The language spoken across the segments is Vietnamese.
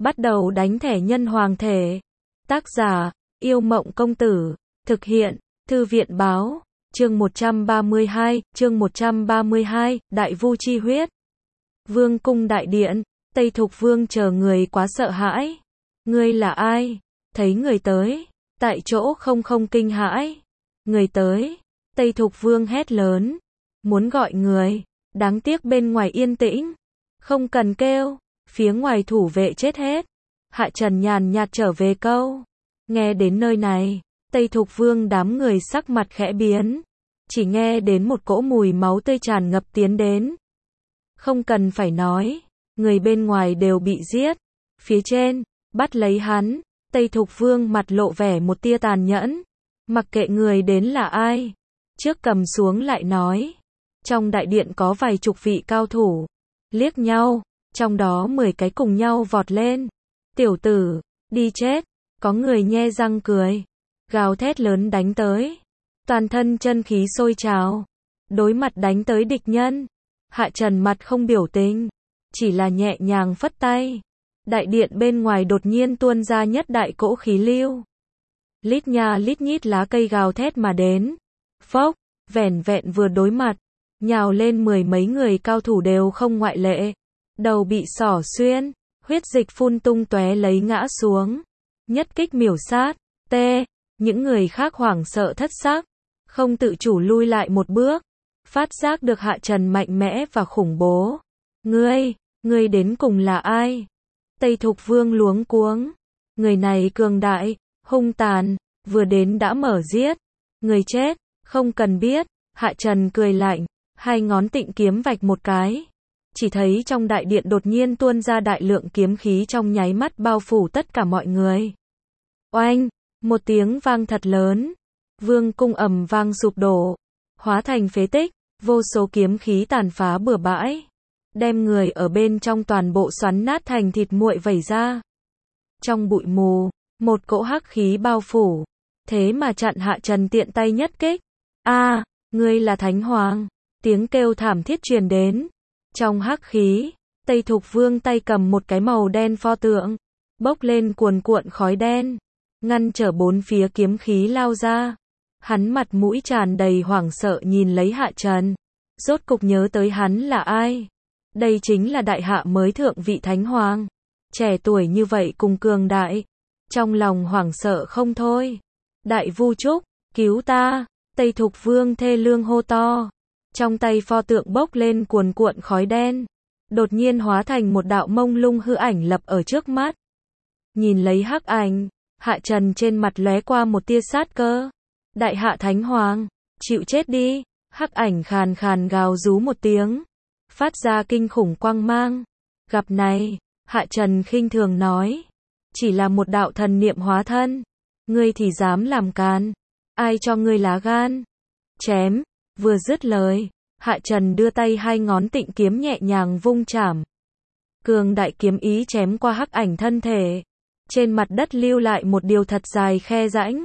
bắt đầu đánh thẻ nhân hoàng thể. Tác giả, Yêu Mộng Công Tử. Thực hiện, Thư viện Báo. Chương 132, Đại Vu Chi Huyết. Vương cung đại điện, Tây Thục Vương chờ người quá sợ hãi. Ngươi là ai? Thấy người tới, tại chỗ không kinh hãi. Người tới, Tây Thục Vương hét lớn, muốn gọi người, đáng tiếc bên ngoài yên tĩnh, không cần kêu, phía ngoài thủ vệ chết hết. Hạ Trần nhàn nhạt trở về câu. Nghe đến nơi này, Tây Thục Vương đám người sắc mặt khẽ biến, chỉ nghe đến một cỗ mùi máu tươi tràn ngập tiến đến. Không cần phải nói, người bên ngoài đều bị giết. Phía trên, bắt lấy hắn, Tây Thục Vương mặt lộ vẻ một tia tàn nhẫn. Mặc kệ người đến là ai, trước cầm xuống lại nói. Trong đại điện có vài chục vị cao thủ, liếc nhau, trong đó 10 cái cùng nhau vọt lên. Tiểu tử, đi chết, có người nhe răng cười, gào thét lớn đánh tới. Toàn thân chân khí sôi trào, đối mặt đánh tới địch nhân. Hạ Trần mặt không biểu tình, chỉ là nhẹ nhàng phất tay. Đại điện bên ngoài đột nhiên tuôn ra nhất đại cỗ khí lưu. Lít nha lít nhít lá cây gào thét mà đến. Phốc, vẻn vẹn vừa đối mặt, nhào lên 10 mấy người cao thủ đều không ngoại lệ. Đầu bị xỏ xuyên, huyết dịch phun tung tóe lấy ngã xuống. Nhất kích miểu sát, những người khác hoảng sợ thất xác, không tự chủ lui lại một bước. Phát giác được Hạ Trần mạnh mẽ và khủng bố. Ngươi đến cùng là ai? Tây Thục Vương luống cuống. Người này cường đại, hung tàn, vừa đến đã mở giết. Người chết, không cần biết. Hạ Trần cười lạnh, hai ngón tịnh kiếm vạch một cái. Chỉ thấy trong đại điện đột nhiên tuôn ra đại lượng kiếm khí trong nháy mắt bao phủ tất cả mọi người. Oanh, một tiếng vang thật lớn. Vương cung ầm vang sụp đổ, hóa thành phế tích, vô số kiếm khí tàn phá bừa bãi, đem người ở bên trong toàn bộ xoắn nát thành thịt nguội vẩy ra. Trong bụi mù, một cỗ hắc khí bao phủ, thế mà chặn Hạ Trần tiện tay nhất kích. Ngươi là Thánh Hoàng, tiếng kêu thảm thiết truyền đến. Trong hắc khí, Tây Thục Vương tay cầm một cái màu đen pho tượng, bốc lên cuồn cuộn khói đen, ngăn trở bốn phía kiếm khí lao ra. Hắn mặt mũi tràn đầy hoảng sợ nhìn lấy Hạ Trần, rốt cục nhớ tới hắn là ai. Đây chính là đại hạ mới thượng vị Thánh Hoàng, trẻ tuổi như vậy cùng cường đại, trong lòng hoảng sợ không thôi. Đại Vu Trúc, cứu ta! Tây Thục Vương thê lương hô to, trong tay pho tượng bốc lên cuồn cuộn khói đen, đột nhiên hóa thành một đạo mông lung hư ảnh lập ở trước mắt. Nhìn lấy hắc ảnh, Hạ Trần trên mặt lóe qua một tia sát cơ. Đại hạ Thánh Hoàng, chịu chết đi! Hắc ảnh khàn khàn gào rú một tiếng, phát ra kinh khủng quang mang. Gặp này, Hạ Trần khinh thường nói, chỉ là một đạo thần niệm hóa thân, ngươi thì dám làm càn, ai cho ngươi lá gan? Chém! Vừa dứt lời, Hạ Trần đưa tay hai ngón tịnh kiếm nhẹ nhàng vung chảm. Cường đại kiếm ý chém qua hắc ảnh thân thể, trên mặt đất lưu lại một điều thật dài khe rãnh.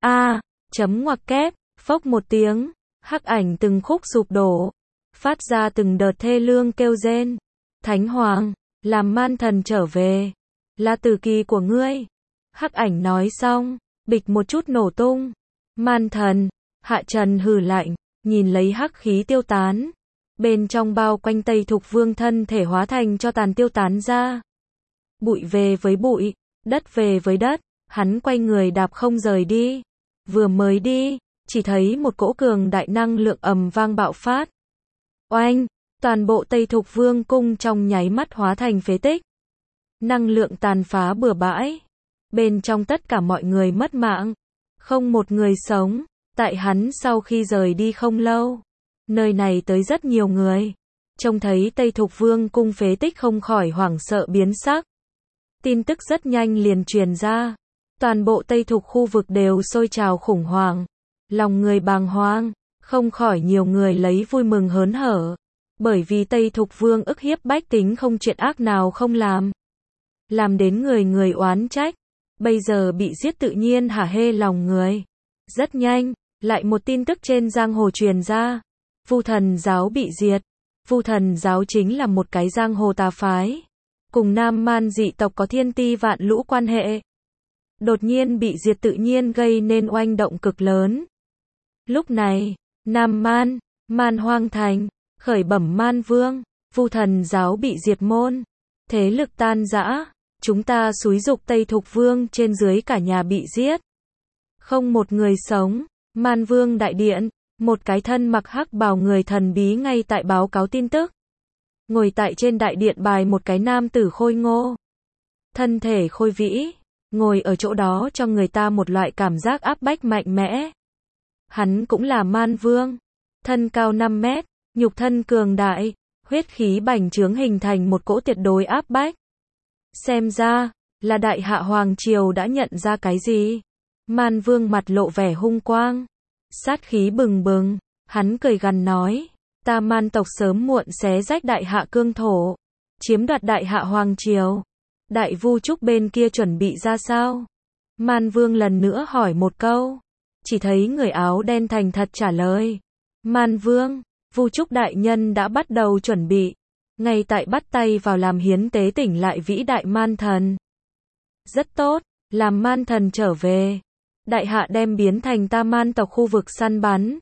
Chấm ngoặc kép, phốc một tiếng, hắc ảnh từng khúc sụp đổ, phát ra từng đợt thê lương kêu rên. Thánh Hoàng, làm man thần trở về, là tử kỳ của ngươi. Hắc ảnh nói xong, bịch một chút nổ tung. Man thần, Hạ Trần hừ lạnh, nhìn lấy hắc khí tiêu tán. Bên trong bao quanh Tây Thục Vương thân thể hóa thành cho tàn tiêu tán ra. Bụi về với bụi, đất về với đất, hắn quay người đạp không rời đi. Vừa mới đi, chỉ thấy một cỗ cường đại năng lượng ầm vang bạo phát. Oanh, toàn bộ Tây Thục Vương cung trong nháy mắt hóa thành phế tích. Năng lượng tàn phá bừa bãi. Bên trong tất cả mọi người mất mạng, không một người sống. Tại hắn sau khi rời đi không lâu, nơi này tới rất nhiều người, trông thấy Tây Thục Vương cung phế tích không khỏi hoảng sợ biến sắc. Tin tức rất nhanh liền truyền ra, toàn bộ Tây Thục khu vực đều sôi trào khủng hoảng, lòng người bàng hoàng, không khỏi nhiều người lấy vui mừng hớn hở, bởi vì Tây Thục Vương ức hiếp bách tính không chuyện ác nào không làm đến người người oán trách, bây giờ bị giết tự nhiên hả hê lòng người. Rất nhanh, lại một tin tức trên giang hồ truyền ra, Vu Thần giáo bị diệt. Vu Thần giáo chính là một cái giang hồ tà phái, cùng Nam Man dị tộc có thiên ti vạn lũ quan hệ. Đột nhiên bị diệt tự nhiên gây nên oanh động cực lớn. Lúc này, Nam Man, Man Hoang Thành, khởi bẩm Man Vương, Vu Thần giáo bị diệt môn, thế lực tan rã, chúng ta xúi giục Tây Thục Vương trên dưới cả nhà bị giết. Không một người sống, Man Vương đại điện, một cái thân mặc hắc bào người thần bí ngay tại báo cáo tin tức. Ngồi tại trên đại điện bài một cái nam tử khôi ngô. Thân thể khôi vĩ, ngồi ở chỗ đó cho người ta một loại cảm giác áp bách mạnh mẽ. Hắn cũng là Man Vương, thân cao 5 mét, nhục thân cường đại, huyết khí bành trướng hình thành một cỗ tuyệt đối áp bách. Xem ra, là Đại Hạ Hoàng Triều đã nhận ra cái gì? Man Vương mặt lộ vẻ hung quang, sát khí bừng bừng, hắn cười gằn nói, ta Man tộc sớm muộn xé rách Đại Hạ cương thổ, chiếm đoạt Đại Hạ Hoàng Triều. Đại Vu Trúc bên kia chuẩn bị ra sao? Man Vương lần nữa hỏi một câu, chỉ thấy người áo đen thành thật trả lời, Man Vương, Vu Trúc đại nhân đã bắt đầu chuẩn bị, ngay tại bắt tay vào làm hiến tế tỉnh lại vĩ đại Man thần. Rất tốt, làm Man thần trở về, Đại Hạ đem biến thành ta Man tộc khu vực săn bắn.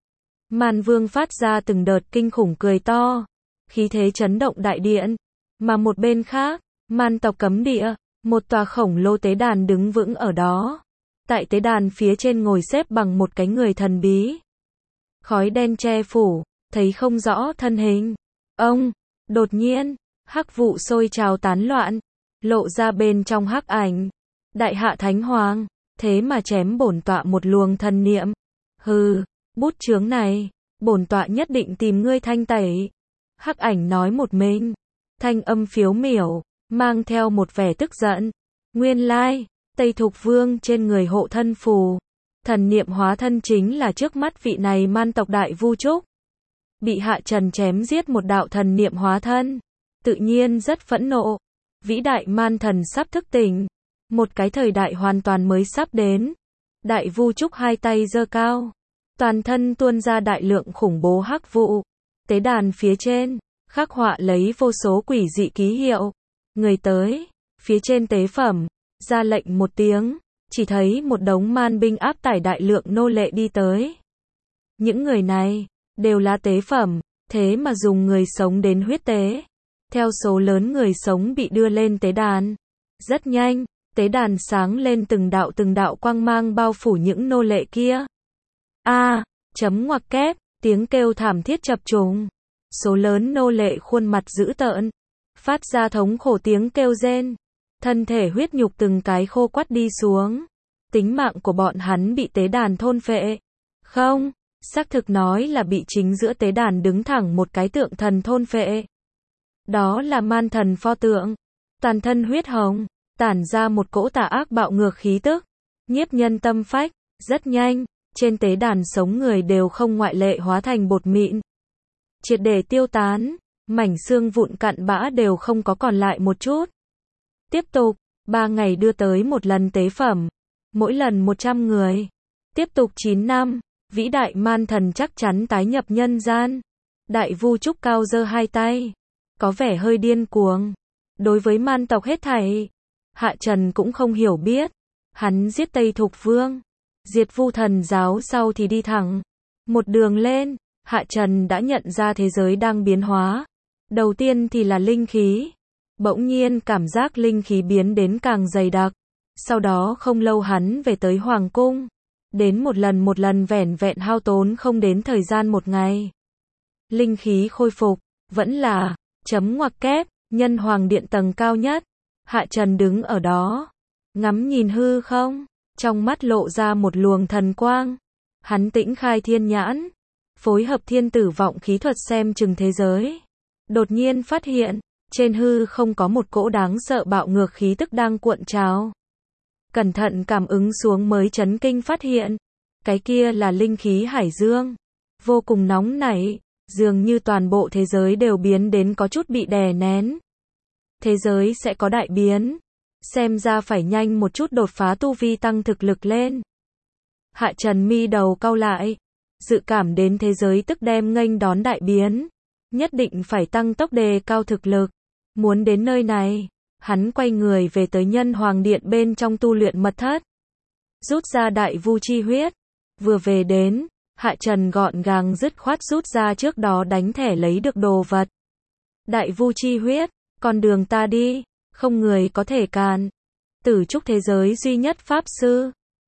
Man Vương phát ra từng đợt kinh khủng cười to, khí thế chấn động đại điện, mà một bên khác, Man tộc cấm địa, một tòa khổng lồ tế đàn đứng vững ở đó. Tại tế đàn phía trên ngồi xếp bằng một cái người thần bí. Khói đen che phủ, thấy không rõ thân hình. Ông, đột nhiên, hắc vụ sôi trào tán loạn, lộ ra bên trong hắc ảnh. Đại Hạ Thánh Hoàng, thế mà chém bổn tọa một luồng thần niệm. Hừ, bút chướng này, bổn tọa nhất định tìm ngươi thanh tẩy. Hắc ảnh nói một mình, thanh âm phiếu miểu, mang theo một vẻ tức giận. Nguyên lai, Tây Thục Vương trên người hộ thân phù, thần niệm hóa thân chính là trước mắt vị này Man tộc Đại Vu Trúc. Bị Hạ Trần chém giết một đạo thần niệm hóa thân, tự nhiên rất phẫn nộ. Vĩ đại Man thần sắp thức tỉnh, một cái thời đại hoàn toàn mới sắp đến. Đại Vu Trúc hai tay giơ cao, toàn thân tuôn ra đại lượng khủng bố hắc vụ. Tế đàn phía trên, khắc họa lấy vô số quỷ dị ký hiệu. Người tới, phía trên tế phẩm, ra lệnh một tiếng, chỉ thấy một đống man binh áp tải đại lượng nô lệ đi tới. Những người này, đều là tế phẩm, thế mà dùng người sống đến huyết tế. Theo số lớn người sống bị đưa lên tế đàn. Rất nhanh, tế đàn sáng lên từng đạo quang mang bao phủ những nô lệ kia. Chấm ngoặc kép, tiếng kêu thảm thiết chập trùng. Số lớn nô lệ khuôn mặt dữ tợn, phát ra thống khổ tiếng kêu rên. Thân thể huyết nhục từng cái khô quắt đi xuống. Tính mạng của bọn hắn bị tế đàn thôn phệ. Không, xác thực nói là bị chính giữa tế đàn đứng thẳng một cái tượng thần thôn phệ. Đó là Man thần pho tượng. Toàn thân huyết hồng, tản ra một cỗ tà ác bạo ngược khí tức, nhiếp nhân tâm phách. Rất nhanh, trên tế đàn sống người đều không ngoại lệ hóa thành bột mịn, triệt để tiêu tán, mảnh xương vụn cặn bã đều không có còn lại một chút. Tiếp tục, 3 ngày đưa tới một lần tế phẩm, mỗi lần 100 người. Tiếp tục 9 năm, vĩ đại Man thần chắc chắn tái nhập nhân gian. Đại Vu Trúc cao giơ hai tay, có vẻ hơi điên cuồng. Đối với Man tộc hết thảy, Hạ Trần cũng không hiểu biết. Hắn giết Tây Thục Vương, diệt Vu thần giáo sau thì đi thẳng một đường lên. Hạ Trần đã nhận ra thế giới đang biến hóa. Đầu tiên thì là linh khí. Bỗng nhiên cảm giác linh khí biến đến càng dày đặc. Sau đó không lâu hắn về tới Hoàng cung. Đến một lần vẻn vẹn hao tốn không đến thời gian một ngày. Linh khí khôi phục, vẫn là, chấm ngoặc kép, nhân hoàng điện tầng cao nhất. Hạ Trần đứng ở đó, ngắm nhìn hư không, trong mắt lộ ra một luồng thần quang. Hắn tĩnh khai thiên nhãn, phối hợp thiên tử vọng khí thuật xem chừng thế giới. Đột nhiên phát hiện, trên hư không có một cỗ đáng sợ bạo ngược khí tức đang cuộn trào. Cẩn thận cảm ứng xuống mới chấn kinh phát hiện, cái kia là linh khí hải dương, vô cùng nóng nảy, dường như toàn bộ thế giới đều biến đến có chút bị đè nén. Thế giới sẽ có đại biến, xem ra phải nhanh một chút đột phá tu vi tăng thực lực lên. Hạ Trần mi đầu cau lại, dự cảm đến thế giới tức đem nghênh đón đại biến, nhất định phải tăng tốc đề cao thực lực, Muốn đến nơi này, hắn quay người về tới Nhân Hoàng Điện bên trong tu luyện mật thất. Rút ra đại vu chi huyết. Vừa về đến, Hạ Trần gọn gàng dứt khoát rút ra trước đó đánh thẻ lấy được đồ vật. Đại vu chi huyết, con đường ta đi, không người có thể cản. Tử trúc thế giới duy nhất pháp sư.